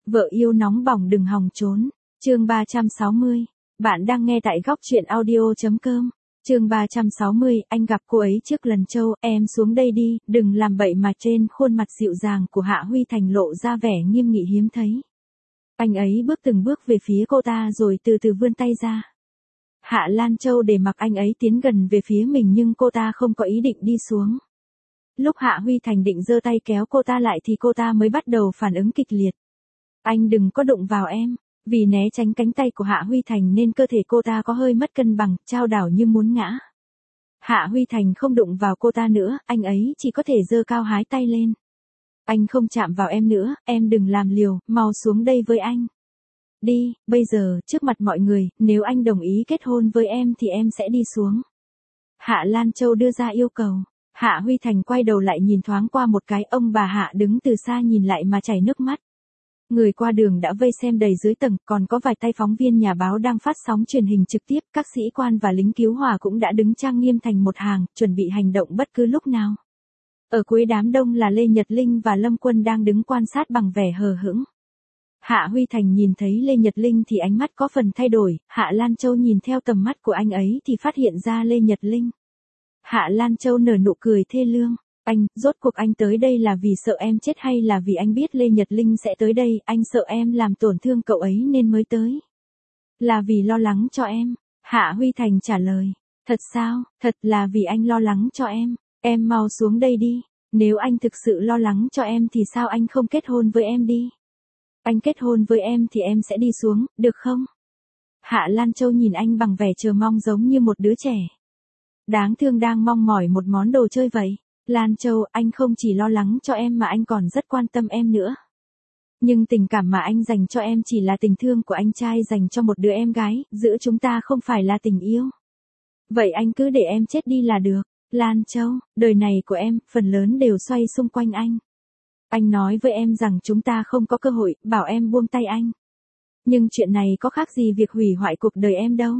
Vợ yêu nóng bỏng đừng hòng trốn. Chương 360. Bạn đang nghe tại góc truyện audio.com. Chương 360, anh gặp cô ấy trước lần Châu, em xuống đây đi, đừng làm bậy mà. Trên khuôn mặt dịu dàng của Hạ Huy Thành lộ ra vẻ nghiêm nghị hiếm thấy. Anh ấy bước từng bước về phía cô ta rồi từ từ vươn tay ra. Hạ Lan Châu để mặc anh ấy tiến gần về phía mình nhưng cô ta không có ý định đi xuống. Lúc Hạ Huy Thành định giơ tay kéo cô ta lại thì cô ta mới bắt đầu phản ứng kịch liệt. Anh đừng có đụng vào em. Vì né tránh cánh tay của Hạ Huy Thành nên cơ thể cô ta có hơi mất cân bằng, chao đảo như muốn ngã. Hạ Huy Thành không đụng vào cô ta nữa, anh ấy chỉ có thể giơ cao hái tay lên. Anh không chạm vào em nữa, em đừng làm liều, mau xuống đây với anh. Đi, bây giờ, trước mặt mọi người, nếu anh đồng ý kết hôn với em thì em sẽ đi xuống. Hạ Lan Châu đưa ra yêu cầu. Hạ Huy Thành quay đầu lại nhìn thoáng qua một cái, ông bà Hạ đứng từ xa nhìn lại mà chảy nước mắt. Người qua đường đã vây xem đầy dưới tầng, còn có vài tay phóng viên nhà báo đang phát sóng truyền hình trực tiếp, các sĩ quan và lính cứu hỏa cũng đã đứng trang nghiêm thành một hàng, chuẩn bị hành động bất cứ lúc nào. Ở cuối đám đông là Lê Nhật Linh và Lâm Quân đang đứng quan sát bằng vẻ hờ hững. Hạ Huy Thành nhìn thấy Lê Nhật Linh thì ánh mắt có phần thay đổi, Hạ Lan Châu nhìn theo tầm mắt của anh ấy thì phát hiện ra Lê Nhật Linh. Hạ Lan Châu nở nụ cười thê lương. Anh, rốt cuộc anh tới đây là vì sợ em chết hay là vì anh biết Lê Nhật Linh sẽ tới đây, anh sợ em làm tổn thương cậu ấy nên mới tới. Là vì lo lắng cho em. Hạ Huy Thành trả lời. Thật sao, thật là vì anh lo lắng cho em mau xuống đây đi. Nếu anh thực sự lo lắng cho em thì sao anh không kết hôn với em đi? Anh kết hôn với em thì em sẽ đi xuống, được không? Hạ Lan Châu nhìn anh bằng vẻ chờ mong giống như một đứa trẻ. Đáng thương đang mong mỏi một món đồ chơi vậy. Lan Châu, anh không chỉ lo lắng cho em mà anh còn rất quan tâm em nữa. Nhưng tình cảm mà anh dành cho em chỉ là tình thương của anh trai dành cho một đứa em gái, giữa chúng ta không phải là tình yêu. Vậy anh cứ để em chết đi là được. Lan Châu, đời này của em, phần lớn đều xoay xung quanh anh. Anh nói với em rằng chúng ta không có cơ hội, bảo em buông tay anh. Nhưng chuyện này có khác gì việc hủy hoại cuộc đời em đâu.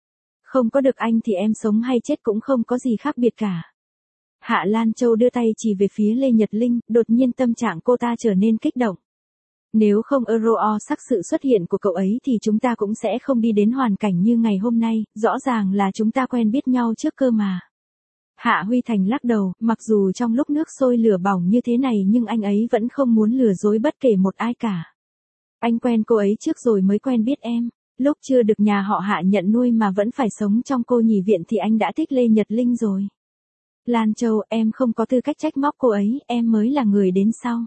Không có được anh thì em sống hay chết cũng không có gì khác biệt cả. Hạ Lan Châu đưa tay chỉ về phía Lê Nhật Linh, đột nhiên tâm trạng cô ta trở nên kích động. Nếu không sắc sự xuất hiện của cậu ấy thì chúng ta cũng sẽ không đi đến hoàn cảnh như ngày hôm nay, rõ ràng là chúng ta quen biết nhau trước cơ mà. Hạ Huy Thành lắc đầu, mặc dù trong lúc nước sôi lửa bỏng như thế này nhưng anh ấy vẫn không muốn lừa dối bất kể một ai cả. Anh quen cô ấy trước rồi mới quen biết em. Lúc chưa được nhà họ Hạ nhận nuôi mà vẫn phải sống trong cô nhi viện thì anh đã thích Lê Nhật Linh rồi. Lan Châu, em không có tư cách trách móc cô ấy, em mới là người đến sau.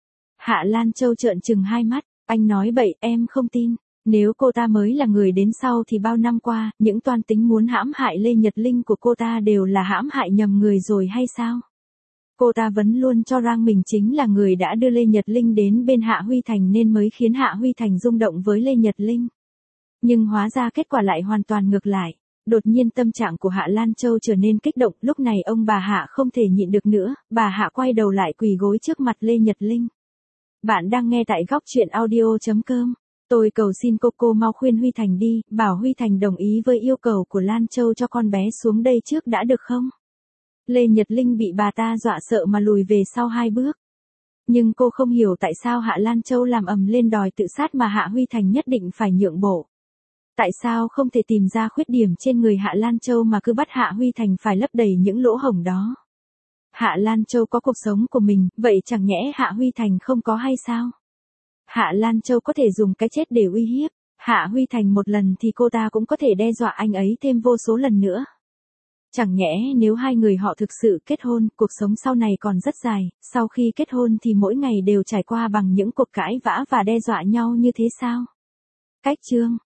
Hạ Lan Châu trợn trừng hai mắt, anh nói bậy, em không tin. Nếu cô ta mới là người đến sau thì bao năm qua, những toan tính muốn hãm hại Lê Nhật Linh của cô ta đều là hãm hại nhầm người rồi hay sao? Cô ta vẫn luôn cho rằng mình chính là người đã đưa Lê Nhật Linh đến bên Hạ Huy Thành nên mới khiến Hạ Huy Thành rung động với Lê Nhật Linh. Nhưng hóa ra kết quả lại hoàn toàn ngược lại. Đột nhiên tâm trạng của Hạ Lan Châu trở nên kích động, lúc này ông bà Hạ không thể nhịn được nữa, bà Hạ quay đầu lại quỳ gối trước mặt Lê Nhật Linh. Bạn đang nghe tại góc truyện audio.com. Tôi cầu xin cô mau khuyên Huy Thành đi, bảo Huy Thành đồng ý với yêu cầu của Lan Châu cho con bé xuống đây trước đã được không? Lê Nhật Linh bị bà ta dọa sợ mà lùi về sau 2 bước. Nhưng cô không hiểu tại sao Hạ Lan Châu làm ầm lên đòi tự sát mà Hạ Huy Thành nhất định phải nhượng bộ. Tại sao không thể tìm ra khuyết điểm trên người Hạ Lan Châu mà cứ bắt Hạ Huy Thành phải lấp đầy những lỗ hổng đó? Hạ Lan Châu có cuộc sống của mình, vậy chẳng nhẽ Hạ Huy Thành không có hay sao? Hạ Lan Châu có thể dùng cái chết để uy hiếp Hạ Huy Thành một lần thì cô ta cũng có thể đe dọa anh ấy thêm vô số lần nữa. Chẳng nhẽ nếu hai người họ thực sự kết hôn, cuộc sống sau này còn rất dài, sau khi kết hôn thì mỗi ngày đều trải qua bằng những cuộc cãi vã và đe dọa nhau như thế sao? Cách chương